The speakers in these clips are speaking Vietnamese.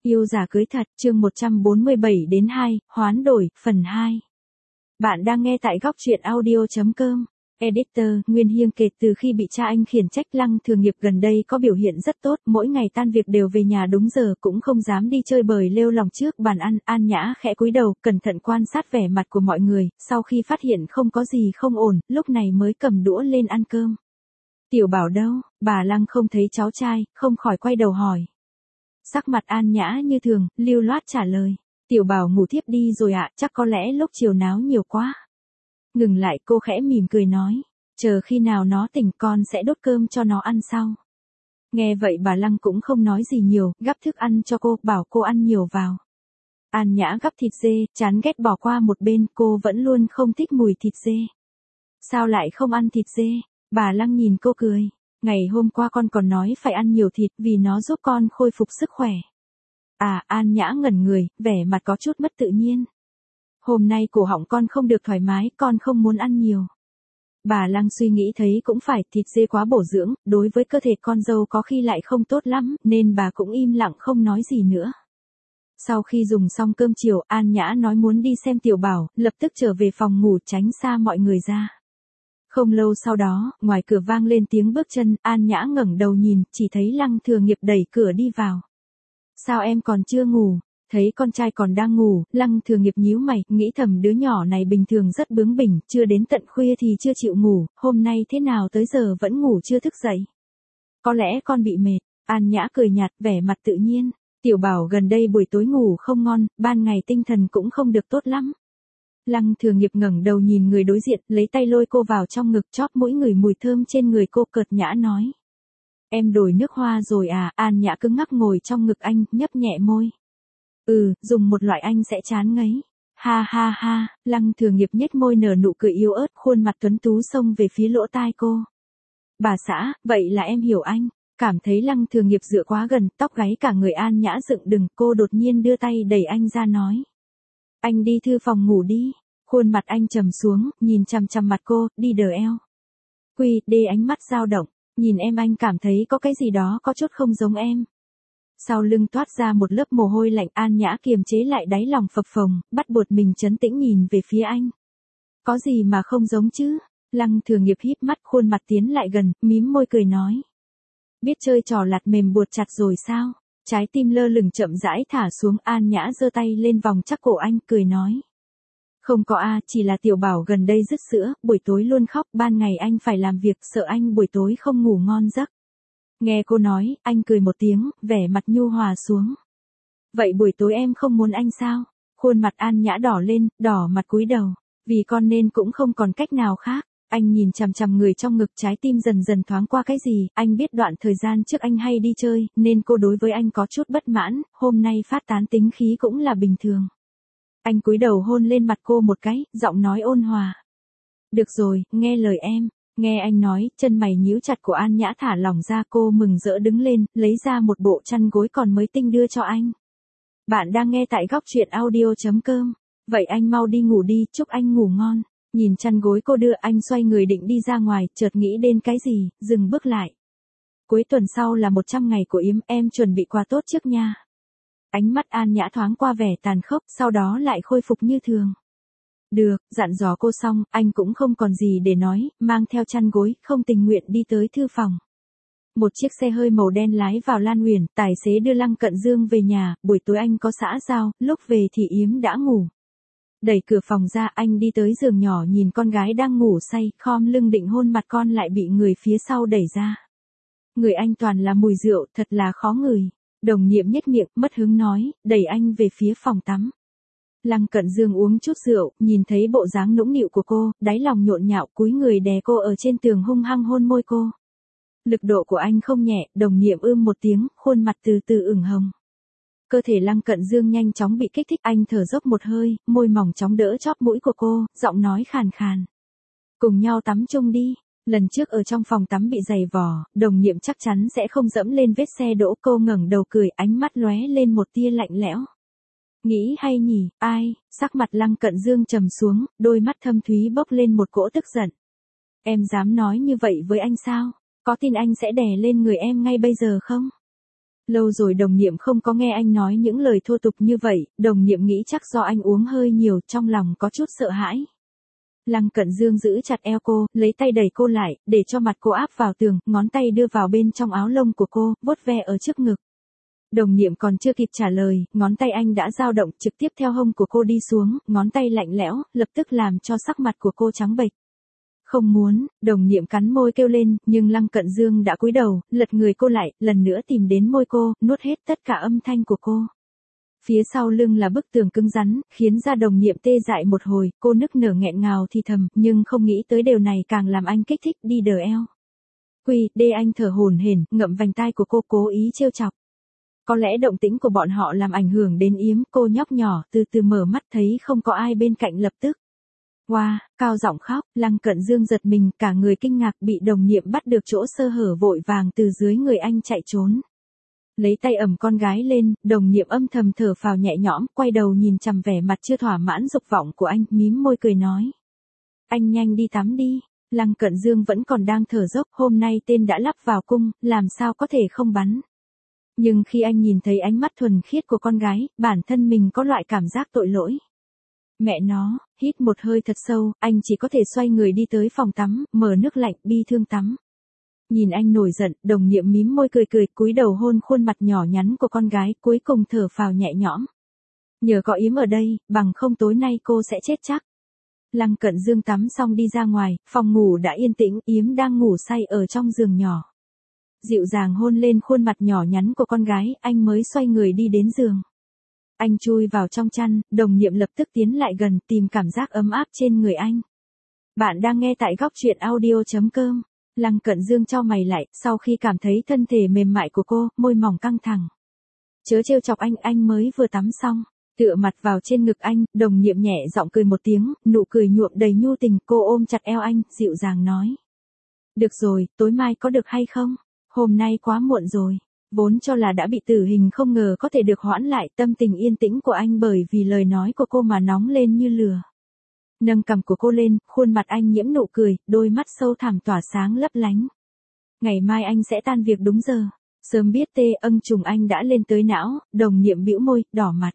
Yêu giả cưới thật, chương 147 đến 2, hoán đổi, phần 2. Bạn đang nghe tại góc truyện audio.com. Editor, Nguyên Hiên kể từ khi bị cha anh khiển trách Lăng Thường Nghiệp gần đây có biểu hiện rất tốt, mỗi ngày tan việc đều về nhà đúng giờ, cũng không dám đi chơi bời lêu lỏng trước bàn ăn. An Nhã khẽ cúi đầu, cẩn thận quan sát vẻ mặt của mọi người, sau khi phát hiện không có gì không ổn, lúc này mới cầm đũa lên ăn cơm. Tiểu Bảo đâu? Bà Lăng không thấy cháu trai, không khỏi quay đầu hỏi. Sắc mặt An Nhã như thường, lưu loát trả lời. Tiểu Bảo ngủ thiếp đi rồi ạ, chắc có lẽ lúc chiều náo nhiều quá. Ngừng lại cô khẽ mỉm cười nói. Chờ khi nào nó tỉnh con sẽ đốt cơm cho nó ăn sau. Nghe vậy bà Lăng cũng không nói gì nhiều, gắp thức ăn cho cô, bảo cô ăn nhiều vào. An Nhã gắp thịt dê, chán ghét bỏ qua một bên, cô vẫn luôn không thích mùi thịt dê. Sao lại không ăn thịt dê? Bà Lăng nhìn cô cười. Ngày hôm qua con còn nói phải ăn nhiều thịt vì nó giúp con khôi phục sức khỏe. À, An Nhã ngẩn người, vẻ mặt có chút mất tự nhiên. Hôm nay cổ họng con không được thoải mái, con không muốn ăn nhiều. Bà Lăng suy nghĩ thấy cũng phải, thịt dê quá bổ dưỡng, đối với cơ thể con dâu có khi lại không tốt lắm, nên bà cũng im lặng không nói gì nữa. Sau khi dùng xong cơm chiều, An Nhã nói muốn đi xem Tiểu Bảo, lập tức trở về phòng ngủ tránh xa mọi người ra. Không lâu sau đó, ngoài cửa vang lên tiếng bước chân, An Nhã ngẩng đầu nhìn, chỉ thấy Lăng Thường Nghiệp đẩy cửa đi vào. Sao em còn chưa ngủ? Thấy con trai còn đang ngủ, Lăng Thường Nghiệp nhíu mày, nghĩ thầm đứa nhỏ này bình thường rất bướng bỉnh, chưa đến tận khuya thì chưa chịu ngủ, hôm nay thế nào tới giờ vẫn ngủ chưa thức dậy. Có lẽ con bị mệt. An Nhã cười nhạt, vẻ mặt tự nhiên. Tiểu Bảo gần đây buổi tối ngủ không ngon, ban ngày tinh thần cũng không được tốt lắm. Lăng Thường Nghiệp ngẩng đầu nhìn người đối diện, lấy tay lôi cô vào trong ngực, chóp mũi người mùi thơm trên người cô, cợt nhã nói. Em đổi nước hoa rồi à? An Nhã cứng ngắc ngồi trong ngực anh, nhấp nhẹ môi. Dùng một loại anh sẽ chán ngấy. Ha ha ha, Lăng Thường Nghiệp nhếch môi nở nụ cười yếu ớt, khuôn mặt tuấn tú xông về phía lỗ tai cô. Bà xã, vậy là em hiểu anh. Cảm thấy Lăng Thường Nghiệp dựa quá gần, tóc gáy cả người An Nhã dựng đứng, cô đột nhiên đưa tay đẩy anh ra nói. Anh đi thư phòng ngủ đi. Khuôn mặt anh trầm xuống, nhìn chằm chằm mặt cô, đi đờ eo. Quy, đê ánh mắt dao động, nhìn em anh cảm thấy có cái gì đó có chút không giống em. Sau lưng toát ra một lớp mồ hôi lạnh, An Nhã kiềm chế lại đáy lòng phập phồng, bắt buộc mình trấn tĩnh nhìn về phía anh. Có gì mà không giống chứ? Lăng Thường Nghiệp híp mắt, khuôn mặt tiến lại gần, mím môi cười nói. Biết chơi trò lạt mềm buộc chặt rồi sao? Trái tim lơ lửng chậm rãi thả xuống, An Nhã giơ tay lên vòng chắc cổ anh, cười nói. Không có chỉ là Tiểu Bảo gần đây dứt sữa, buổi tối luôn khóc, ban ngày anh phải làm việc, sợ anh buổi tối không ngủ ngon giấc. Nghe cô nói, anh cười một tiếng, vẻ mặt nhu hòa xuống. Vậy buổi tối em không muốn anh sao? Khuôn mặt An Nhã đỏ lên, đỏ mặt cúi đầu. Vì con nên cũng không còn cách nào khác. Anh nhìn chằm chằm người trong ngực, trái tim dần dần thoáng qua cái gì, anh biết đoạn thời gian trước anh hay đi chơi, nên cô đối với anh có chút bất mãn, hôm nay phát tán tính khí cũng là bình thường. Anh cúi đầu hôn lên mặt cô một cái, giọng nói ôn hòa. Được rồi, nghe lời em. Nghe anh nói, chân mày nhíu chặt của An Nhã thả lỏng ra, cô mừng rỡ đứng lên, lấy ra một bộ chăn gối còn mới tinh đưa cho anh. Bạn đang nghe tại góc truyện audio.com. Vậy anh mau đi ngủ đi, chúc anh ngủ ngon. Nhìn chăn gối cô đưa, anh xoay người định đi ra ngoài, chợt nghĩ đến cái gì, dừng bước lại. Cuối tuần sau là 100 ngày của Yếm, em chuẩn bị quà tốt trước nha. Ánh mắt An Nhã thoáng qua vẻ tàn khốc, sau đó lại khôi phục như thường. Được, dặn dò cô xong, anh cũng không còn gì để nói, mang theo chăn gối, không tình nguyện đi tới thư phòng. Một chiếc xe hơi màu đen lái vào Lan Uyển, tài xế đưa Lăng Cận Dương về nhà, buổi tối anh có xã giao, lúc về thì Yếm đã ngủ. Đẩy cửa phòng ra, anh đi tới giường nhỏ nhìn con gái đang ngủ say, khom lưng định hôn mặt con lại bị người phía sau đẩy ra. Người anh toàn là mùi rượu, thật là khó ngửi. Đồng Niệm nhếch miệng, mất hứng nói, đẩy anh về phía phòng tắm. Lăng Cận Dương uống chút rượu, nhìn thấy bộ dáng nũng nịu của cô, đáy lòng nhộn nhạo, cúi người đè cô ở trên tường hung hăng hôn môi cô. Lực độ của anh không nhẹ, Đồng Niệm một tiếng, khuôn mặt từ từ ửng hồng. Cơ thể Lăng Cận Dương nhanh chóng bị kích thích, anh thở dốc một hơi, môi mỏng chóng đỡ chóp mũi của cô, giọng nói khàn khàn. Cùng nhau tắm chung đi. Lần trước ở trong phòng tắm bị giày vò, Đồng Niệm chắc chắn sẽ không dẫm lên vết xe đỗ, cô ngẩng đầu cười, ánh mắt lóe lên một tia lạnh lẽo. Nghĩ hay nhỉ, ai? Sắc mặt Lăng Cận Dương trầm xuống, đôi mắt thâm thúy bốc lên một cỗ tức giận. Em dám nói như vậy với anh sao? Có tin anh sẽ đè lên người em ngay bây giờ không? Lâu rồi đồng niệm không có nghe anh nói những lời thô tục như vậy, đồng niệm nghĩ chắc do anh uống hơi nhiều, trong lòng có chút sợ hãi. Lăng Cận Dương giữ chặt eo cô, lấy tay đẩy cô lại, để cho mặt cô áp vào tường, ngón tay đưa vào bên trong áo lông của cô, vuốt ve ở trước ngực. Đồng niệm còn chưa kịp trả lời, ngón tay anh đã dao động trực tiếp theo hông của cô đi xuống, ngón tay lạnh lẽo, lập tức làm cho sắc mặt của cô trắng bệch. Không muốn, đồng niệm cắn môi kêu lên, nhưng Lăng Cận Dương đã cúi đầu, lật người cô lại, lần nữa tìm đến môi cô, nuốt hết tất cả âm thanh của cô. Phía sau lưng là bức tường cứng rắn, khiến da đồng niệm tê dại một hồi, cô nức nở nghẹn ngào thì thầm, nhưng không nghĩ tới điều này càng làm anh kích thích đi đờ eo. Quy, đê anh thở hổn hển, ngậm vành tai của cô cố ý trêu chọc. Có lẽ động tĩnh của bọn họ làm ảnh hưởng đến Yếm, cô nhóc nhỏ từ từ mở mắt thấy không có ai bên cạnh lập tức. Wow, cao giọng khóc, Lăng Cận Dương giật mình, cả người kinh ngạc bị đồng niệm bắt được chỗ sơ hở vội vàng từ dưới người anh chạy trốn. Lấy tay ẩm con gái lên, đồng niệm âm thầm thở phào nhẹ nhõm, quay đầu nhìn chằm vẻ mặt chưa thỏa mãn dục vọng của anh, mím môi cười nói. Anh nhanh đi tắm đi. Lăng Cận Dương vẫn còn đang thở dốc, hôm nay tên đã lắp vào cung, làm sao có thể không bắn. Nhưng khi anh nhìn thấy ánh mắt thuần khiết của con gái, bản thân mình có loại cảm giác tội lỗi. Mẹ nó, hít một hơi thật sâu, anh chỉ có thể xoay người đi tới phòng tắm, mở nước lạnh, bi thương tắm. Nhìn anh nổi giận, đồng niệm mím môi cười cười, cúi đầu hôn khuôn mặt nhỏ nhắn của con gái, cuối cùng thở phào nhẹ nhõm. Nhờ có Yếm ở đây, bằng không tối nay cô sẽ chết chắc. Lăng Cận Dương tắm xong đi ra ngoài, phòng ngủ đã yên tĩnh, Yếm đang ngủ say ở trong giường nhỏ. Dịu dàng hôn lên khuôn mặt nhỏ nhắn của con gái, anh mới xoay người đi đến giường. Anh chui vào trong chăn, đồng niệm lập tức tiến lại gần, tìm cảm giác ấm áp trên người anh. Bạn đang nghe tại góc truyện audio.com. Lăng Cận Dương chau mày lại, sau khi cảm thấy thân thể mềm mại của cô, môi mỏng căng thẳng. Chớ trêu chọc anh mới vừa tắm xong. Tựa mặt vào trên ngực anh, đồng niệm nhẹ giọng cười một tiếng, nụ cười nhuộm đầy nhu tình, cô ôm chặt eo anh, dịu dàng nói. Được rồi, tối mai có được hay không? Hôm nay quá muộn rồi. Vốn cho là đã bị tử hình không ngờ có thể được hoãn lại, tâm tình yên tĩnh của anh bởi vì lời nói của cô mà nóng lên như lửa. Nâng cằm của cô lên, khuôn mặt anh nhiễm nụ cười, đôi mắt sâu thẳm tỏa sáng lấp lánh. Ngày mai anh sẽ tan việc đúng giờ. Sớm biết tê âng trùng anh đã lên tới não, đồng niệm bĩu môi, đỏ mặt.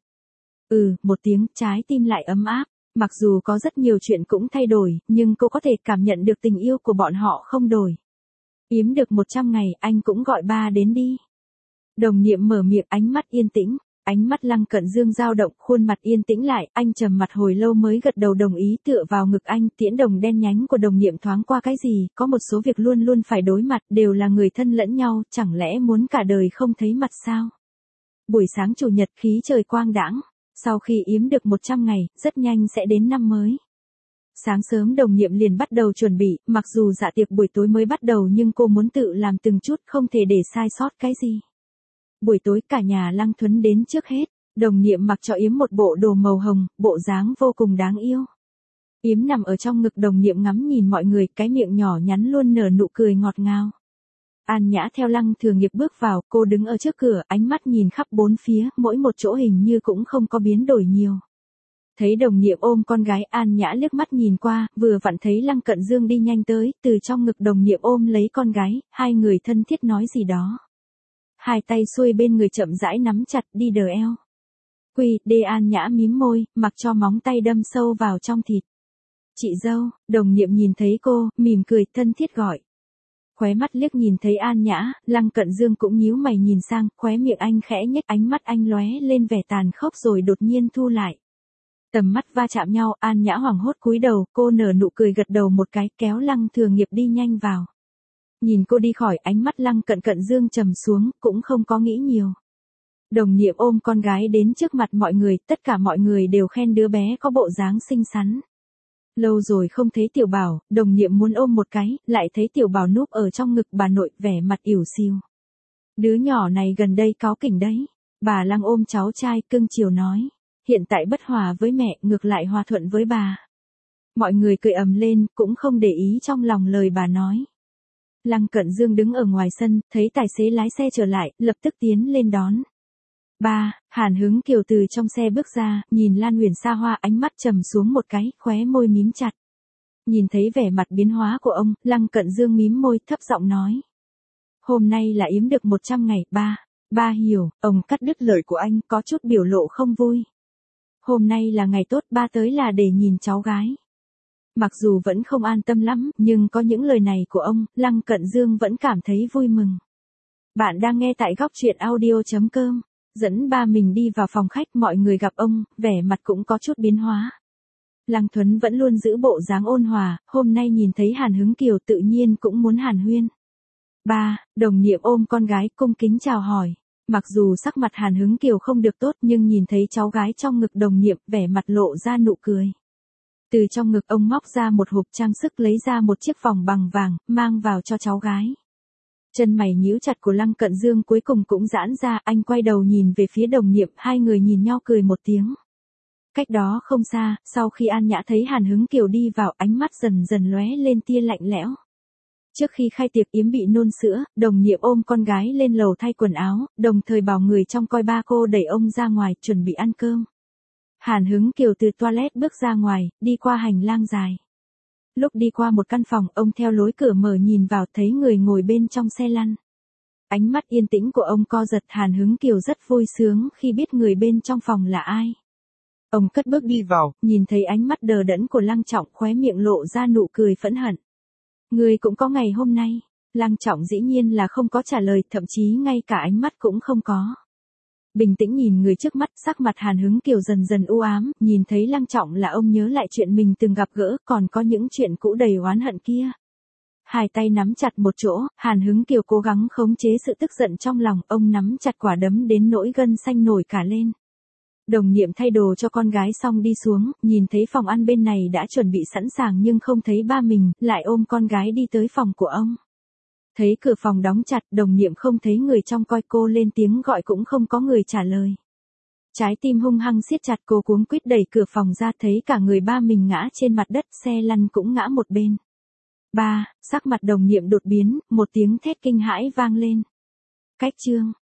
Một tiếng, trái tim lại ấm áp. Mặc dù có rất nhiều chuyện cũng thay đổi, nhưng cô có thể cảm nhận được tình yêu của bọn họ không đổi. Yếm được 100 ngày, anh cũng gọi ba đến đi. Đồng niệm mở miệng, ánh mắt yên tĩnh. Ánh mắt Lăng Cận Dương dao động, khuôn mặt yên tĩnh lại, anh trầm mặt hồi lâu mới gật đầu đồng ý, tựa vào ngực anh, tiễn đồng đen nhánh của đồng niệm thoáng qua cái gì, có một số việc luôn luôn phải đối mặt, đều là người thân lẫn nhau, chẳng lẽ muốn cả đời không thấy mặt sao? Buổi sáng chủ nhật khí trời quang đãng, sau khi Yếm được 100 ngày, rất nhanh sẽ đến năm mới. Sáng sớm đồng niệm liền bắt đầu chuẩn bị, mặc dù dạ tiệc buổi tối mới bắt đầu nhưng cô muốn tự làm từng chút, không thể để sai sót cái gì. Buổi tối cả nhà Lăng Thuấn đến trước hết, đồng niệm mặc cho Yếm một bộ đồ màu hồng, bộ dáng vô cùng đáng yêu. Yếm nằm ở trong ngực đồng niệm ngắm nhìn mọi người, cái miệng nhỏ nhắn luôn nở nụ cười ngọt ngào. An Nhã theo Lăng Thừa Nghiệp bước vào, cô đứng ở trước cửa, ánh mắt nhìn khắp bốn phía, mỗi một chỗ hình như cũng không có biến đổi nhiều. Thấy đồng niệm ôm con gái, An Nhã liếc mắt nhìn qua, vừa vặn thấy Lăng Cận Dương đi nhanh tới, từ trong ngực đồng niệm ôm lấy con gái, hai người thân thiết nói gì đó. Hai tay xuôi bên người chậm rãi nắm chặt, đi đờ eo. Quy, đê An Nhã mím môi, mặc cho móng tay đâm sâu vào trong thịt. Chị dâu, đồng niệm nhìn thấy cô, mỉm cười, thân thiết gọi. Khóe mắt liếc nhìn thấy An Nhã, Lăng Cận Dương cũng nhíu mày nhìn sang, khóe miệng anh khẽ nhếch, ánh mắt anh lóe lên vẻ tàn khốc rồi đột nhiên thu lại. Tầm mắt va chạm nhau, An Nhã hoảng hốt cúi đầu, cô nở nụ cười gật đầu một cái, kéo Lăng Thừa Nghiệp đi nhanh vào. Nhìn cô đi khỏi, ánh mắt Lăng Cận Dương trầm xuống, cũng không có nghĩ nhiều. Đồng niệm ôm con gái đến trước mặt mọi người, tất cả mọi người đều khen đứa bé có bộ dáng xinh xắn. Lâu rồi không thấy Tiểu Bảo, đồng niệm muốn ôm một cái, lại thấy Tiểu Bảo núp ở trong ngực bà nội, vẻ mặt ỉu xìu. Đứa nhỏ này gần đây cáu kỉnh đấy. Bà Lăng ôm cháu trai cưng chiều nói. Hiện tại bất hòa với mẹ, ngược lại hòa thuận với bà. Mọi người cười ầm lên, cũng không để ý trong lòng lời bà nói. Lăng Cận Dương đứng ở ngoài sân, thấy tài xế lái xe trở lại, lập tức tiến lên đón. Ba, Hàn Hứng Kiều từ trong xe bước ra, nhìn Lan Huyền xa hoa, ánh mắt trầm xuống một cái, khóe môi mím chặt. Nhìn thấy vẻ mặt biến hóa của ông, Lăng Cận Dương mím môi, thấp giọng nói. Hôm nay là Yếm được 100 ngày, ba. Ba hiểu, ông cắt đứt lời của anh có chút biểu lộ không vui. Hôm nay là ngày tốt, ba tới là để nhìn cháu gái. Mặc dù vẫn không an tâm lắm, nhưng có những lời này của ông, Lăng Cận Dương vẫn cảm thấy vui mừng. Bạn đang nghe tại góc truyện audio.com. Dẫn ba mình đi vào phòng khách, mọi người gặp ông, vẻ mặt cũng có chút biến hóa. Lăng Thuấn vẫn luôn giữ bộ dáng ôn hòa, hôm nay nhìn thấy Hàn Hứng Kiều tự nhiên cũng muốn hàn huyên. Ba, Đồng Niệm ôm con gái cung kính chào hỏi. Mặc dù sắc mặt Hàn Hứng Kiều không được tốt nhưng nhìn thấy cháu gái trong ngực Đồng Niệm, vẻ mặt lộ ra nụ cười. Từ trong ngực ông móc ra một hộp trang sức, lấy ra một chiếc vòng bằng vàng, mang vào cho cháu gái. Chân mày nhíu chặt của Lăng Cận Dương cuối cùng cũng giãn ra, anh quay đầu nhìn về phía Đồng Niệm, hai người nhìn nhau cười một tiếng. Cách đó không xa, sau khi An Nhã thấy Hàn Hứng Kiều đi vào, ánh mắt dần dần lóe lên tia lạnh lẽo. Trước khi khai tiệc yếm bị nôn sữa, Đồng Niệm ôm con gái lên lầu thay quần áo, đồng thời bảo người trong coi ba cô đẩy ông ra ngoài, chuẩn bị ăn cơm. Hàn Hứng Kiều từ toilet bước ra ngoài, đi qua hành lang dài. Lúc đi qua một căn phòng, ông theo lối cửa mở nhìn vào, thấy người ngồi bên trong xe lăn. Ánh mắt yên tĩnh của ông co giật, Hàn Hứng Kiều rất vui sướng khi biết người bên trong phòng là ai. Ông cất bước đi vào, nhìn thấy ánh mắt đờ đẫn của Lăng Trọng, khóe miệng lộ ra nụ cười phẫn hận. Người cũng có ngày hôm nay. Lăng Trọng dĩ nhiên là không có trả lời, thậm chí ngay cả ánh mắt cũng không có. Bình tĩnh nhìn người trước mắt, sắc mặt Hàn Hứng Kiều dần dần u ám, nhìn thấy Lăng Trọng là ông nhớ lại chuyện mình từng gặp gỡ, còn có những chuyện cũ đầy oán hận kia. Hai tay nắm chặt một chỗ, Hàn Hứng Kiều cố gắng khống chế sự tức giận trong lòng, ông nắm chặt quả đấm đến nỗi gân xanh nổi cả lên. Đồng Niệm thay đồ cho con gái xong đi xuống, nhìn thấy phòng ăn bên này đã chuẩn bị sẵn sàng nhưng không thấy ba mình, lại ôm con gái đi tới phòng của ông. Thấy cửa phòng đóng chặt, Đồng Niệm không thấy người trong coi, cô lên tiếng gọi cũng không có người trả lời. Trái tim hung hăng siết chặt, cô cuống quýt đẩy cửa phòng ra, thấy cả người ba mình ngã trên mặt đất, xe lăn cũng ngã một bên. Ba, sắc mặt Đồng Niệm đột biến, một tiếng thét kinh hãi vang lên. Cách chương